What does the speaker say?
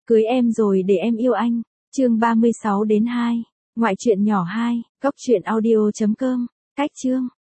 Cưới em rồi để em yêu anh. Chương 36 đến 2. Ngoại truyện nhỏ 2. Cốc truyện audio.com. Cách chương.